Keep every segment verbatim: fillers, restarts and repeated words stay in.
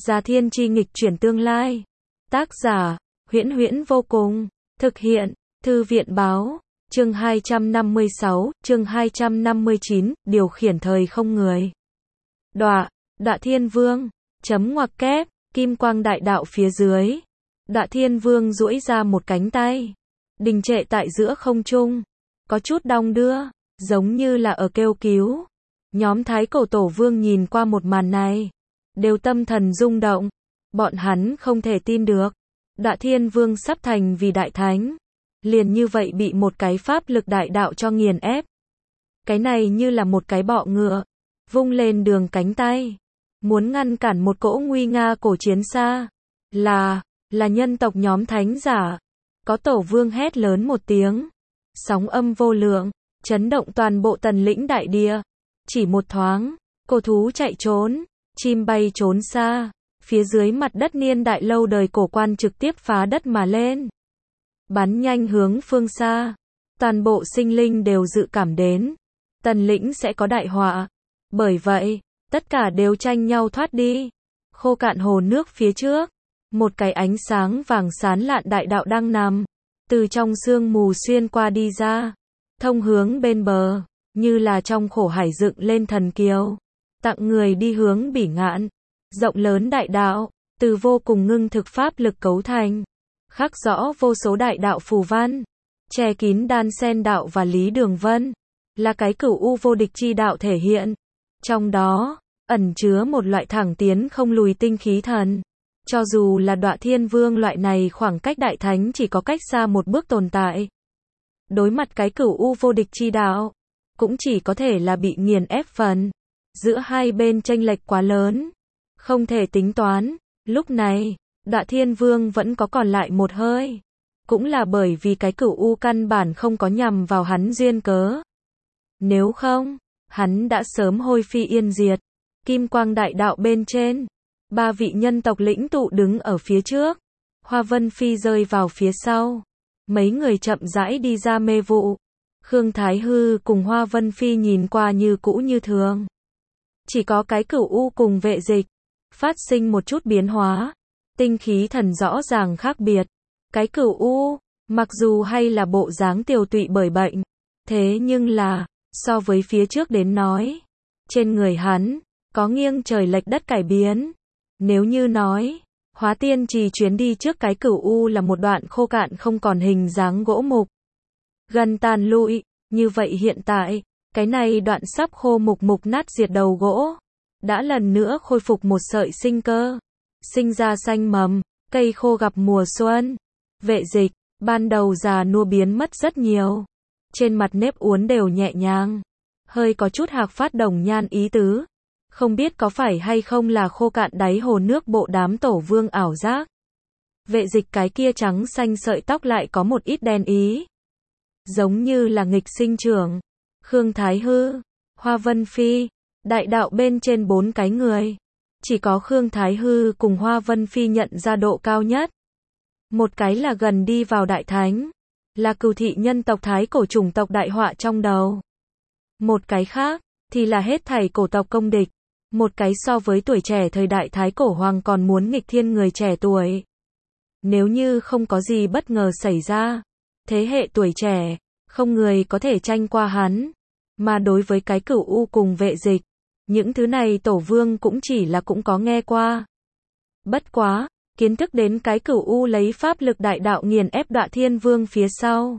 Già Thiên Chi nghịch chuyển tương lai. Tác giả, Huyễn Huyễn vô cùng. Thực hiện, Thư viện báo. Chương hai trăm năm mươi sáu, chương hai trăm năm mươi chín, điều khiển thời không người. Đọa, Đọa Thiên Vương, chấm ngoặc kép, kim quang đại đạo phía dưới. Đọa Thiên Vương duỗi ra một cánh tay, đình trệ tại giữa không trung, có chút đong đưa, giống như là ở kêu cứu. Nhóm Thái Cổ Tổ Vương nhìn qua một màn này, đều tâm thần rung động. Bọn hắn không thể tin được, Đọa Thiên Vương sắp thành vì đại thánh, liền như vậy bị một cái pháp lực đại đạo cho nghiền ép. Cái này như là một cái bọ ngựa, vung lên đường cánh tay, muốn ngăn cản một cỗ nguy nga cổ chiến xa. Là, là nhân tộc nhóm thánh giả. Có Tổ Vương hét lớn một tiếng, sóng âm vô lượng, chấn động toàn bộ Tần lĩnh đại địa. Chỉ một thoáng, cổ thú chạy trốn, chim bay trốn xa, phía dưới mặt đất niên đại lâu đời cổ quan trực tiếp phá đất mà lên, bắn nhanh hướng phương xa. Toàn bộ sinh linh đều dự cảm đến Tần lĩnh sẽ có đại họa, bởi vậy tất cả đều tranh nhau thoát đi. Khô cạn hồ nước phía trước, một cái ánh sáng vàng sáng lạn đại đạo đang nằm từ trong sương mù xuyên qua đi ra, thông hướng bên bờ, như là trong khổ hải dựng lên thần kiều, tặng người đi hướng bỉ ngạn. Rộng lớn đại đạo, từ vô cùng ngưng thực pháp lực cấu thành, khắc rõ vô số đại đạo phù văn, che kín đan sen đạo và lý đường vân, là cái cửu u vô địch chi đạo thể hiện. Trong đó, ẩn chứa một loại thẳng tiến không lùi tinh khí thần. Cho dù là Đọa Thiên Vương loại này khoảng cách đại thánh chỉ có cách xa một bước tồn tại, đối mặt cái cửu u vô địch chi đạo, cũng chỉ có thể là bị nghiền ép phần. Giữa hai bên chênh lệch quá lớn, không thể tính toán. Lúc này, Đọa Thiên Vương vẫn có còn lại một hơi, cũng là bởi vì cái cửu u căn bản không có nhằm vào hắn duyên cớ. Nếu không, hắn đã sớm hôi phi yên diệt. Kim quang đại đạo bên trên, ba vị nhân tộc lĩnh tụ đứng ở phía trước, Hoa Vân Phi rơi vào phía sau. Mấy người chậm rãi đi ra mê vụ. Khương Thái Hư cùng Hoa Vân Phi nhìn qua như cũ như thường. Chỉ có cái cửu u cùng Vệ Dịch phát sinh một chút biến hóa, tinh khí thần rõ ràng khác biệt. Cái cửu u, mặc dù hay là bộ dáng tiều tụy bởi bệnh, thế nhưng là, so với phía trước đến nói, trên người hắn, có nghiêng trời lệch đất cải biến. Nếu như nói, Hóa Tiên Trì chuyến đi trước cái cửu u là một đoạn khô cạn không còn hình dáng gỗ mục, gần tàn lụi, như vậy hiện tại, cái này đoạn sắp khô mục mục nát diệt đầu gỗ, đã lần nữa khôi phục một sợi sinh cơ, sinh ra xanh mầm, cây khô gặp mùa xuân. Vệ Dịch, ban đầu già nua biến mất rất nhiều, trên mặt nếp uốn đều nhẹ nhàng, hơi có chút hạc phát đồng nhan ý tứ. Không biết có phải hay không là khô cạn đáy hồ nước bộ đám Tổ Vương ảo giác. Vệ Dịch cái kia trắng xanh sợi tóc lại có một ít đen ý, giống như là nghịch sinh trưởng. Khương Thái Hư, Hoa Vân Phi, đại đạo bên trên bốn cái người, chỉ có Khương Thái Hư cùng Hoa Vân Phi nhận ra độ cao nhất. Một cái là gần đi vào đại thánh, là cừu thị nhân tộc Thái Cổ chủng tộc đại họa trong đầu. Một cái khác, thì là hết thảy cổ tộc công địch. Một cái so với tuổi trẻ thời đại Thái Cổ Hoàng còn muốn nghịch thiên người trẻ tuổi. Nếu như không có gì bất ngờ xảy ra, thế hệ tuổi trẻ, không người có thể tranh qua hắn. Mà đối với cái cửu u cùng Vệ Dịch, những thứ này Tổ Vương cũng chỉ là cũng có nghe qua. Bất quá, kiến thức đến cái cửu u lấy pháp lực đại đạo nghiền ép Đọa Thiên Vương phía sau,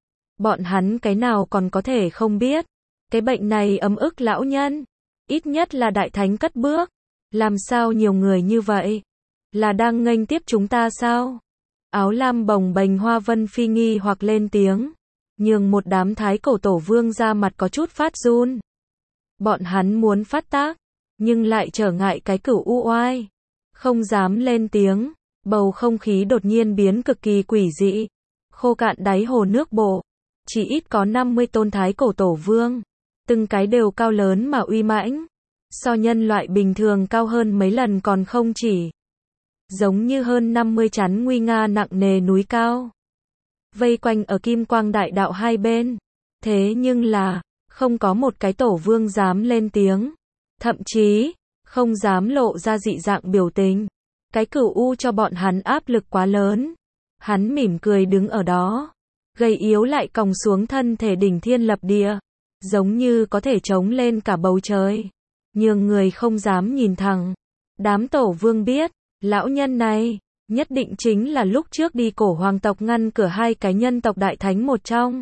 bọn hắn cái nào còn có thể không biết. Cái bệnh này ấm ức lão nhân, ít nhất là đại thánh cất bước. Làm sao nhiều người như vậy? Là đang nghênh tiếp chúng ta sao? Áo lam bồng bềnh Hoa Vân Phi nghi hoặc lên tiếng, nhường một đám Thái Cổ Tổ Vương ra mặt có chút phát run. Bọn hắn muốn phát tác, nhưng lại trở ngại cái cửu u oai, không dám lên tiếng. Bầu không khí đột nhiên biến cực kỳ quỷ dị. Khô cạn đáy hồ nước bộ, chỉ ít có năm mươi tôn Thái Cổ Tổ Vương, từng cái đều cao lớn mà uy mãnh, so nhân loại bình thường cao hơn mấy lần còn không chỉ. Giống như hơn năm mươi chắn nguy nga nặng nề núi cao, vây quanh ở kim quang đại đạo hai bên. Thế nhưng là, không có một cái Tổ Vương dám lên tiếng. Thậm chí, không dám lộ ra dị dạng biểu tình. Cái cửu u cho bọn hắn áp lực quá lớn. Hắn mỉm cười đứng ở đó, gầy yếu lại còng xuống thân thể đỉnh thiên lập địa, giống như có thể chống lên cả bầu trời. Nhưng người không dám nhìn thẳng. Đám tổ vương biết, lão nhân này, nhất định chính là lúc trước đi cổ hoàng tộc ngăn cửa hai cái nhân tộc đại thánh một trong.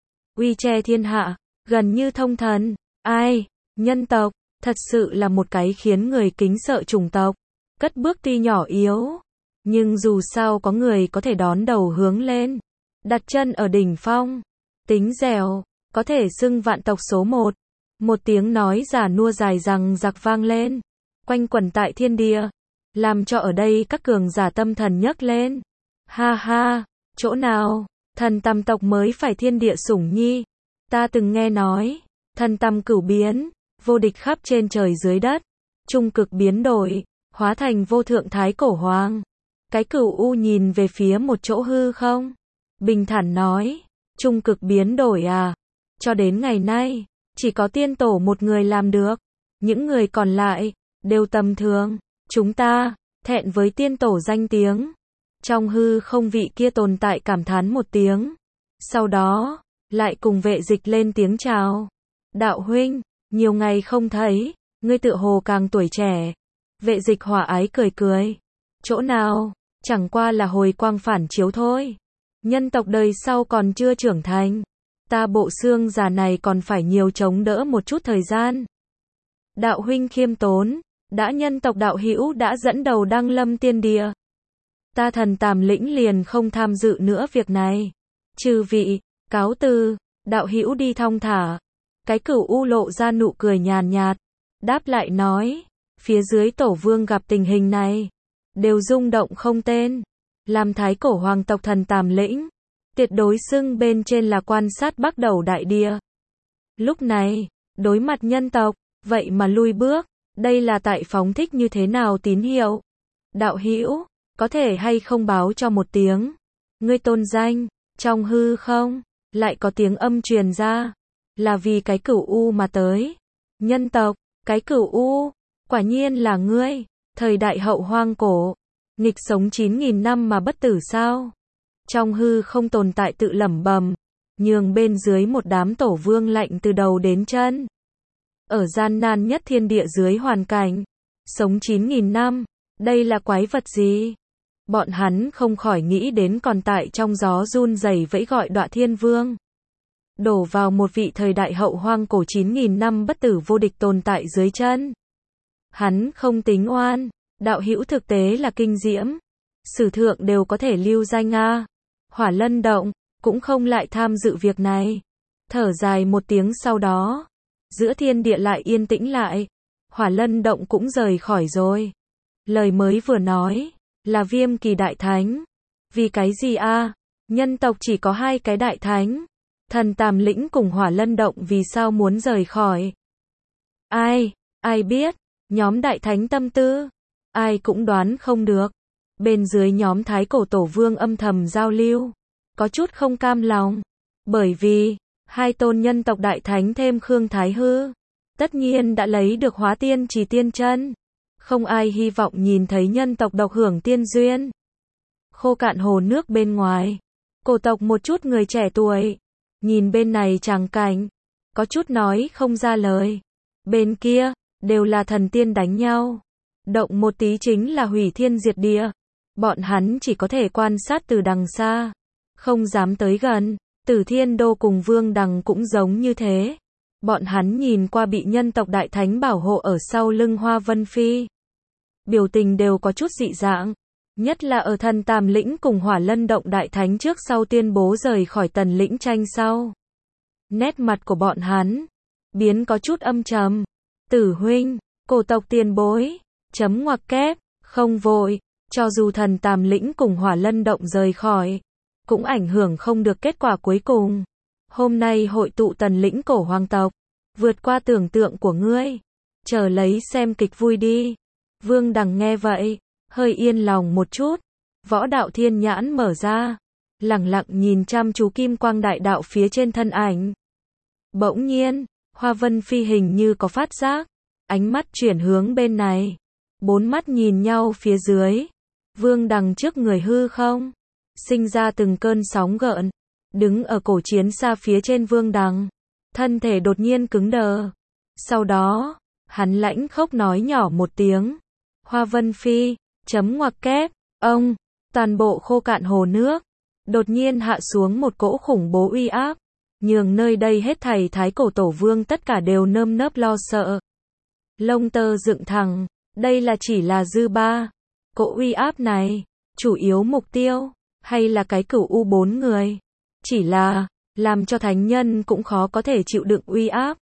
Uy che thiên hạ, gần như thông thần. Ai, nhân tộc, thật sự là một cái khiến người kính sợ chủng tộc. Cất bước tuy nhỏ yếu, nhưng dù sao có người có thể đón đầu hướng lên, đặt chân ở đỉnh phong. Tính dẻo, có thể xưng vạn tộc số một. Một tiếng nói già nua dài rằng giặc vang lên, quanh quẩn tại thiên địa, làm cho ở đây các cường giả tâm thần nhấc lên. Ha ha, chỗ nào, thần tam tộc mới phải thiên địa sủng nhi. Ta từng nghe nói, thần tam cửu biến, vô địch khắp trên trời dưới đất, trung cực biến đổi, hóa thành vô thượng thái cổ hoàng. Cái cửu u nhìn về phía một chỗ hư không, bình thản nói, trung cực biến đổi à, cho đến ngày nay, chỉ có tiên tổ một người làm được, những người còn lại, đều tầm thường, chúng ta, thẹn với tiên tổ danh tiếng. Trong hư không vị kia tồn tại cảm thán một tiếng, sau đó, lại cùng Vệ Dịch lên tiếng chào. Đạo huynh, nhiều ngày không thấy, ngươi tựa hồ càng tuổi trẻ. Vệ Dịch hòa ái cười cười. Chỗ nào, chẳng qua là hồi quang phản chiếu thôi. Nhân tộc đời sau còn chưa trưởng thành. Ta bộ xương già này còn phải nhiều chống đỡ một chút thời gian. Đạo huynh khiêm tốn, đã nhân tộc đạo hữu đã dẫn đầu đăng lâm tiên địa. Ta thần Tàm Lĩnh liền không tham dự nữa việc này. Chư vị, cáo từ, đạo hữu đi thong thả. Cái cửu u lộ ra nụ cười nhàn nhạt, đáp lại nói, phía dưới tổ vương gặp tình hình này, đều rung động không tên. Làm thái cổ hoàng tộc thần Tàm Lĩnh, tuyệt đối xưng bên trên là quan sát bắc đầu đại địa. Lúc này, đối mặt nhân tộc, vậy mà lui bước, đây là tại phóng thích như thế nào tín hiệu? Đạo hữu, có thể hay không báo cho một tiếng? Ngươi tôn danh, trong hư không, lại có tiếng âm truyền ra, là vì cái cửu u mà tới. Nhân tộc, cái cửu u, quả nhiên là ngươi, thời đại hậu hoang cổ, nghịch sống chín nghìn năm mà bất tử sao? Trong hư không tồn tại tự lẩm bẩm, nhường bên dưới một đám tổ vương lạnh từ đầu đến chân. Ở gian nan nhất thiên địa dưới hoàn cảnh, sống chín nghìn năm, đây là quái vật gì? Bọn hắn không khỏi nghĩ đến còn tại trong gió run rẩy vẫy gọi Đọa Thiên Vương. Đổ vào một vị thời đại hậu hoang cổ chín nghìn năm bất tử vô địch tồn tại dưới chân. Hắn không tính oan, đạo hữu thực tế là kinh diễm. Sử thượng đều có thể lưu danh a. Hỏa Lân Động, cũng không lại tham dự việc này. Thở dài một tiếng sau đó, giữa thiên địa lại yên tĩnh lại. Hỏa Lân Động cũng rời khỏi rồi. Lời mới vừa nói, là Viêm Kỳ Đại Thánh. Vì cái gì a? Nhân tộc chỉ có hai cái Đại Thánh. Thần Tàm Lĩnh cùng Hỏa Lân Động vì sao muốn rời khỏi? Ai, ai biết, nhóm Đại Thánh tâm tư, ai cũng đoán không được. Bên dưới nhóm Thái Cổ Tổ Vương âm thầm giao lưu, có chút không cam lòng. Bởi vì, hai tôn nhân tộc Đại Thánh thêm Khương Thái Hư, tất nhiên đã lấy được hóa tiên trì tiên chân. Không ai hy vọng nhìn thấy nhân tộc độc hưởng tiên duyên. Khô cạn hồ nước bên ngoài, cổ tộc một chút người trẻ tuổi, nhìn bên này tràng cảnh, có chút nói không ra lời. Bên kia, đều là thần tiên đánh nhau. Động một tí chính là hủy thiên diệt địa. Bọn hắn chỉ có thể quan sát từ đằng xa, không dám tới gần. Tử Thiên Đô cùng Vương Đằng cũng giống như thế. Bọn hắn nhìn qua bị nhân tộc Đại Thánh bảo hộ ở sau lưng Hoa Vân Phi. Biểu tình đều có chút dị dạng. Nhất là ở thần Tàm Lĩnh cùng Hỏa Lân Động Đại Thánh trước sau tuyên bố rời khỏi Tần Lĩnh tranh sau. Nét mặt của bọn hắn biến có chút âm trầm. Tử huynh, cổ tộc tiền bối, chấm ngoặc kép, không vội, cho dù thần Tàm Lĩnh cùng Hỏa Lân Động rời khỏi, cũng ảnh hưởng không được kết quả cuối cùng. Hôm nay hội tụ Tần Lĩnh cổ hoàng tộc, vượt qua tưởng tượng của ngươi. Chờ lấy xem kịch vui đi. Vương Đằng nghe vậy, hơi yên lòng một chút. Võ đạo thiên nhãn mở ra, lẳng lặng nhìn chăm chú kim quang đại đạo phía trên thân ảnh. Bỗng nhiên, Hoa Vân Phi hình như có phát giác, ánh mắt chuyển hướng bên này. Bốn mắt nhìn nhau phía dưới. Vương đằng trước người hư không? Sinh ra từng cơn sóng gợn. Đứng ở cổ chiến xa phía trên vương đằng. Thân thể đột nhiên cứng đờ. Sau đó, hắn lãnh khốc nói nhỏ một tiếng. Hoa Vân Phi, chấm ngoặc kép, ông, toàn bộ khô cạn hồ nước. Đột nhiên hạ xuống một cỗ khủng bố uy áp. Nhường nơi đây hết thảy thái cổ tổ vương tất cả đều nơm nớp lo sợ. Lông tơ dựng thẳng, đây là chỉ là dư ba. Cỗ uy áp này, chủ yếu mục tiêu, hay là cái cửu u bốn người. Chỉ là, làm cho thánh nhân cũng khó có thể chịu đựng uy áp.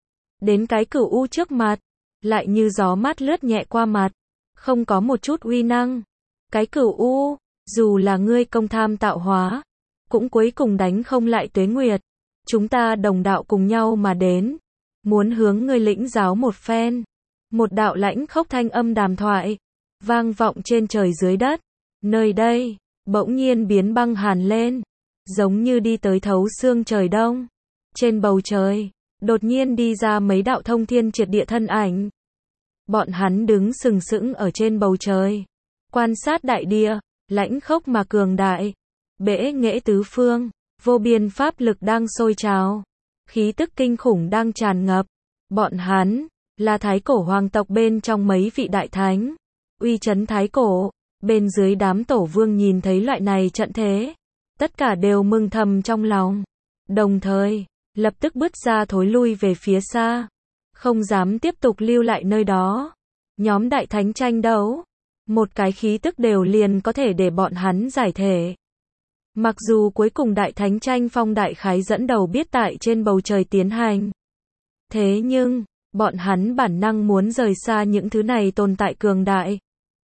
Đến cái cửu u trước mặt, lại như gió mát lướt nhẹ qua mặt, không có một chút uy năng. Cái cửu u, dù là ngươi công tham tạo hóa, cũng cuối cùng đánh không lại Tuế Nguyệt. Chúng ta đồng đạo cùng nhau mà đến, muốn hướng ngươi lĩnh giáo một phen. Một đạo lãnh khốc thanh âm đàm thoại, vang vọng trên trời dưới đất. Nơi đây, bỗng nhiên biến băng hàn lên, giống như đi tới thấu xương trời đông. Trên bầu trời, đột nhiên đi ra mấy đạo thông thiên triệt địa thân ảnh. Bọn hắn đứng sừng sững ở trên bầu trời, quan sát đại địa, lãnh khốc mà cường đại, bẽ nghệ tứ phương, vô biên pháp lực đang sôi trào, khí tức kinh khủng đang tràn ngập. Bọn hắn là thái cổ hoàng tộc bên trong mấy vị đại thánh, uy chấn thái cổ. Bên dưới đám tổ vương nhìn thấy loại này trận thế, tất cả đều mừng thầm trong lòng, đồng thời lập tức bước ra thối lui về phía xa, không dám tiếp tục lưu lại nơi đó. Nhóm đại thánh tranh đấu, một cái khí tức đều liền có thể để bọn hắn giải thể. Mặc dù cuối cùng đại thánh tranh phong đại khái dẫn đầu biết tại trên bầu trời tiến hành, thế nhưng bọn hắn bản năng muốn rời xa những thứ này tồn tại cường đại,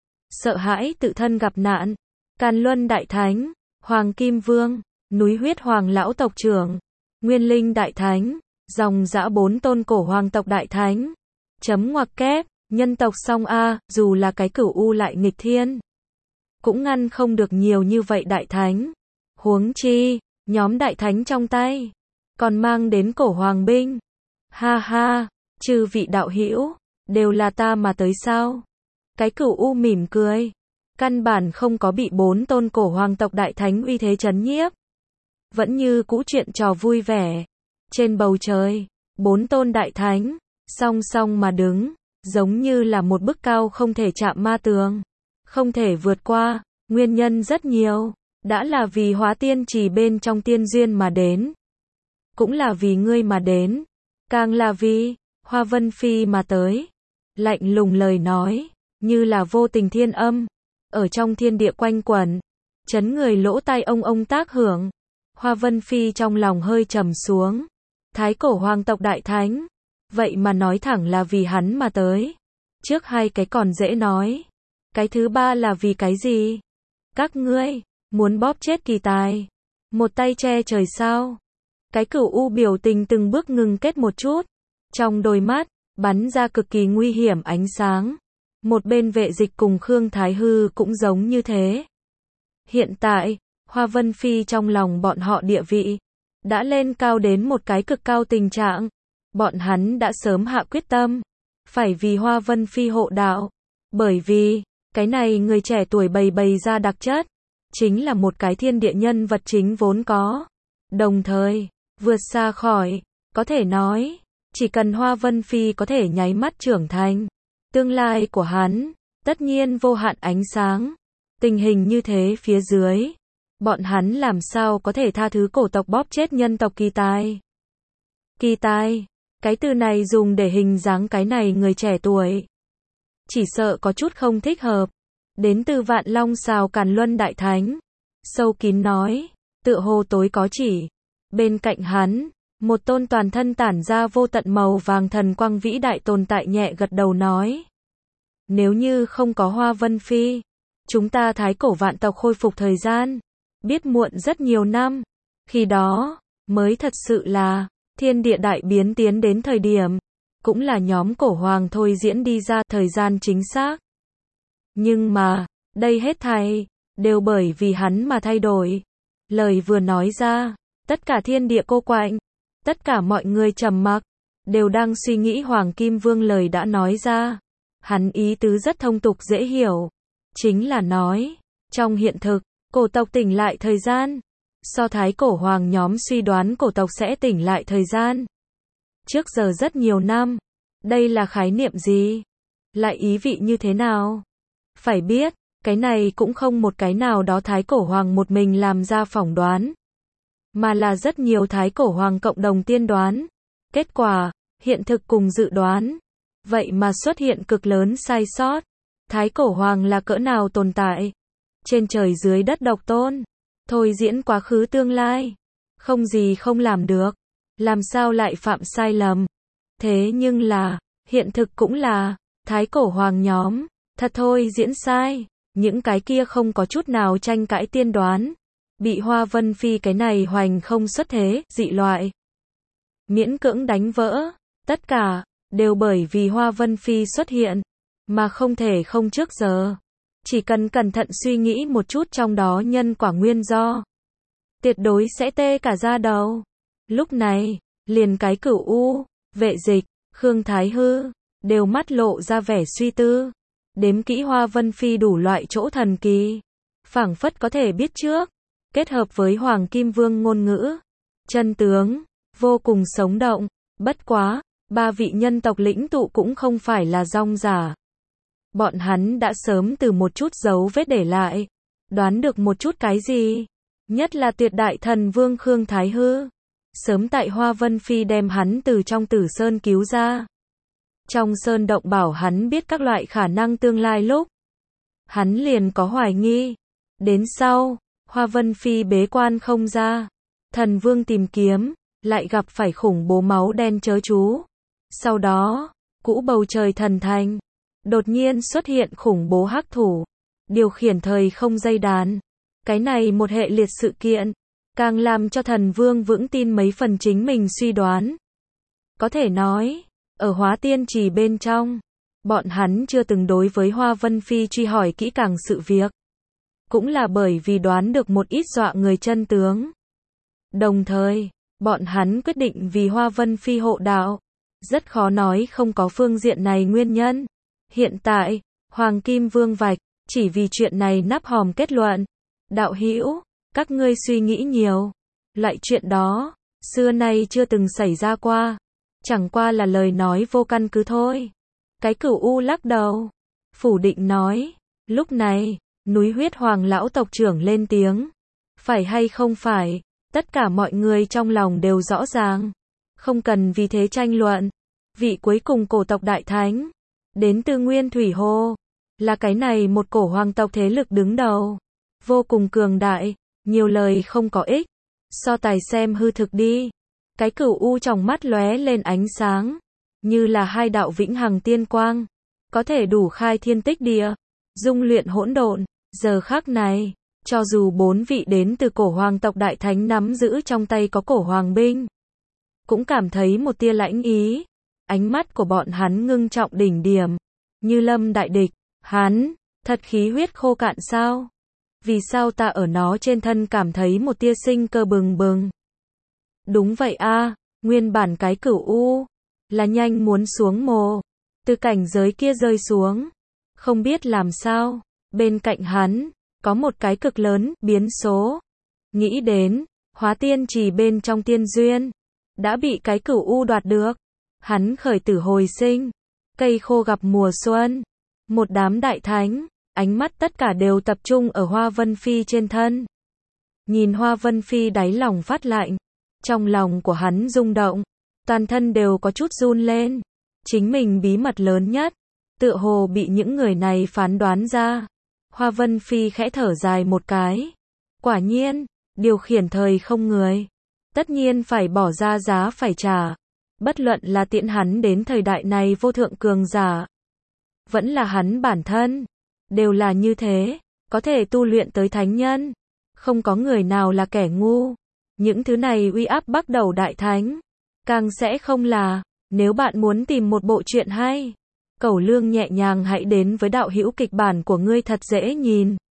sợ hãi tự thân gặp nạn. Càn Luân đại thánh, Hoàng Kim Vương, núi huyết hoàng lão tộc trưởng, Nguyên Linh đại thánh, dòng dã bốn tôn cổ hoàng tộc đại thánh. Chấm ngoặc kép, nhân tộc song a, dù là cái cửu u lại nghịch thiên, cũng ngăn không được nhiều như vậy đại thánh. Huống chi, nhóm đại thánh trong tay, còn mang đến cổ hoàng binh. Ha ha, chư vị đạo hữu, đều là ta mà tới sao? Cái cửu u mỉm cười, căn bản không có bị bốn tôn cổ hoàng tộc đại thánh uy thế chấn nhiếp. Vẫn như cũ chuyện trò vui vẻ. Trên bầu trời, bốn tôn đại thánh, song song mà đứng, giống như là một bức cao không thể chạm ma tường, không thể vượt qua. Nguyên nhân rất nhiều, đã là vì hóa tiên trì bên trong tiên duyên mà đến, cũng là vì ngươi mà đến, càng là vì Hoa Vân Phi mà tới. Lạnh lùng lời nói, như là vô tình thiên âm, ở trong thiên địa quanh quẩn, chấn người lỗ tai ông ông tác hưởng. Hoa Vân Phi trong lòng hơi trầm xuống. Thái cổ hoàng tộc đại thánh, vậy mà nói thẳng là vì hắn mà tới. Trước hai cái còn dễ nói, cái thứ ba là vì cái gì? Các ngươi muốn bóp chết kỳ tài, một tay che trời sao? Cái cửu u biểu tình từng bước ngừng kết một chút, trong đôi mắt bắn ra cực kỳ nguy hiểm ánh sáng. Một bên Vệ Dịch cùng Khương Thái Hư cũng giống như thế. Hiện tại, Hoa Vân Phi trong lòng bọn họ địa vị đã lên cao đến một cái cực cao tình trạng. Bọn hắn đã sớm hạ quyết tâm, phải vì Hoa Vân Phi hộ đạo. Bởi vì, cái này người trẻ tuổi bày bày ra đặc chất, chính là một cái thiên địa nhân vật chính vốn có. Đồng thời, vượt xa khỏi, có thể nói, chỉ cần Hoa Vân Phi có thể nháy mắt trưởng thành, tương lai của hắn, tất nhiên vô hạn ánh sáng. Tình hình như thế phía dưới, bọn hắn làm sao có thể tha thứ cổ tộc bóp chết nhân tộc kỳ tài. Kỳ tài, cái từ này dùng để hình dáng cái này người trẻ tuổi, chỉ sợ có chút không thích hợp. Đến từ Vạn Long Sào Càn Luân đại thánh, sâu kín nói, tựa hồ tối có chỉ. Bên cạnh hắn, một tôn toàn thân tản ra vô tận màu vàng thần quang vĩ đại tồn tại nhẹ gật đầu nói, nếu như không có Hoa Vân Phi, chúng ta thái cổ vạn tộc khôi phục thời gian, biết muộn rất nhiều năm. Khi đó, mới thật sự là thiên địa đại biến tiến đến thời điểm, cũng là nhóm cổ hoàng thôi diễn đi ra thời gian chính xác. Nhưng mà, đây hết thảy đều bởi vì hắn mà thay đổi. Lời vừa nói ra, tất cả thiên địa cô quạnh, tất cả mọi người trầm mặc. đều đang suy nghĩ Hoàng Kim Vương lời đã nói ra. Hắn ý tứ rất thông tục dễ hiểu. Chính là nói, trong hiện thực, cổ tộc tỉnh lại thời gian. So thái cổ hoàng nhóm suy đoán cổ tộc sẽ tỉnh lại thời gian. Trước giờ rất nhiều năm. Đây là khái niệm gì? Lại ý vị như thế nào? Phải biết, cái này cũng không một cái nào đó thái cổ hoàng một mình làm ra phỏng đoán. Mà là rất nhiều thái cổ hoàng cộng đồng tiên đoán. Kết quả, hiện thực cùng dự đoán. Vậy mà xuất hiện cực lớn sai sót. Thái cổ hoàng là cỡ nào tồn tại? Trên trời dưới đất độc tôn. Thôi diễn quá khứ tương lai. Không gì không làm được. Làm sao lại phạm sai lầm? Thế nhưng là, hiện thực cũng là, thái cổ hoàng nhóm, thật thôi diễn sai. Những cái kia không có chút nào tranh cãi tiên đoán. Bị Hoa Vân Phi cái này hoành không xuất thế, dị loại. Miễn cưỡng đánh vỡ. Tất cả, đều bởi vì Hoa Vân Phi xuất hiện. Mà không thể không trước giờ. Chỉ cần cẩn thận suy nghĩ một chút trong đó nhân quả nguyên do. Tuyệt đối sẽ tê cả da đầu. Lúc này, liền cái Cửu U, Vệ Dịch, Khương Thái Hư, đều mắt lộ ra vẻ suy tư. Đếm kỹ Hoa Vân Phi đủ loại chỗ thần kỳ. Phảng phất có thể biết trước. Kết hợp với Hoàng Kim Vương ngôn ngữ. Chân tướng, vô cùng sống động. Bất quá, ba vị nhân tộc lĩnh tụ cũng không phải là rong giả. Bọn hắn đã sớm từ một chút dấu vết để lại. Đoán được một chút cái gì? Nhất là tuyệt đại thần vương Khương Thái Hư. Sớm tại Hoa Vân Phi đem hắn từ trong Tử Sơn cứu ra. Trong Sơn Động bảo hắn biết các loại khả năng tương lai lúc. Hắn liền có hoài nghi. Đến sau, Hoa Vân Phi bế quan không ra. Thần vương tìm kiếm, lại gặp phải khủng bố máu đen chớ chú. Sau đó, cũ bầu trời thần thành. Đột nhiên xuất hiện khủng bố hắc thủ. Điều khiển thời không dây đàn. Cái này một hệ liệt sự kiện. Càng làm cho thần vương vững tin mấy phần chính mình suy đoán. Có thể nói, ở Hóa Tiên Trì bên trong, bọn hắn chưa từng đối với Hoa Vân Phi truy hỏi kỹ càng sự việc. Cũng là bởi vì đoán được một ít dọa người chân tướng. Đồng thời, bọn hắn quyết định vì Hoa Vân Phi hộ đạo. Rất khó nói không có phương diện này nguyên nhân. Hiện tại, Hoàng Kim Vương vạch, chỉ vì chuyện này nắp hòm kết luận. Đạo hữu, các ngươi suy nghĩ nhiều. Loại chuyện đó, xưa nay chưa từng xảy ra qua. Chẳng qua là lời nói vô căn cứ thôi. Cái Cửu U lắc đầu. Phủ định nói. Lúc này, núi huyết hoàng lão tộc trưởng lên tiếng. Phải hay không phải, tất cả mọi người trong lòng đều rõ ràng. Không cần vì thế tranh luận. Vị cuối cùng cổ tộc đại thánh. Đến từ Nguyên Thủy Hồ. Là cái này một cổ hoàng tộc thế lực đứng đầu. Vô cùng cường đại. Nhiều lời không có ích. So tài xem hư thực đi. Cái Cửu U trong mắt lóe lên ánh sáng. Như là hai đạo vĩnh hằng tiên quang. Có thể đủ khai thiên tích địa. Dung luyện hỗn độn. Giờ khắc này, cho dù bốn vị đến từ cổ hoàng tộc đại thánh nắm giữ trong tay có cổ hoàng binh. Cũng cảm thấy một tia lãnh ý. Ánh mắt của bọn hắn ngưng trọng đỉnh điểm. Như lâm đại địch. Hắn, thật khí huyết khô cạn sao? Vì sao ta ở nó trên thân cảm thấy một tia sinh cơ bừng bừng? Đúng vậy a, nguyên bản cái Cửu U là nhanh muốn xuống mồ, từ cảnh giới kia rơi xuống. Không biết làm sao, bên cạnh hắn có một cái cực lớn biến số. Nghĩ đến, Hóa Tiên Trì bên trong tiên duyên đã bị cái Cửu U đoạt được. Hắn khởi tử hồi sinh, cây khô gặp mùa xuân. Một đám đại thánh, ánh mắt tất cả đều tập trung ở Hoa Vân Phi trên thân. Nhìn Hoa Vân Phi đáy lòng phát lạnh, trong lòng của hắn rung động, toàn thân đều có chút run lên. Chính mình bí mật lớn nhất, tựa hồ bị những người này phán đoán ra. Hoa Vân Phi khẽ thở dài một cái. Quả nhiên, điều khiển thời không người, tất nhiên phải bỏ ra giá phải trả. Bất luận là tiện hắn đến thời đại này vô thượng cường giả, vẫn là hắn bản thân, đều là như thế, có thể tu luyện tới thánh nhân. Không có người nào là kẻ ngu. Những thứ này uy áp bắt đầu đại thánh, càng sẽ không là. Nếu bạn muốn tìm một bộ truyện hay, Cẩu Lương nhẹ nhàng hãy đến với đạo hữu kịch bản của ngươi thật dễ nhìn.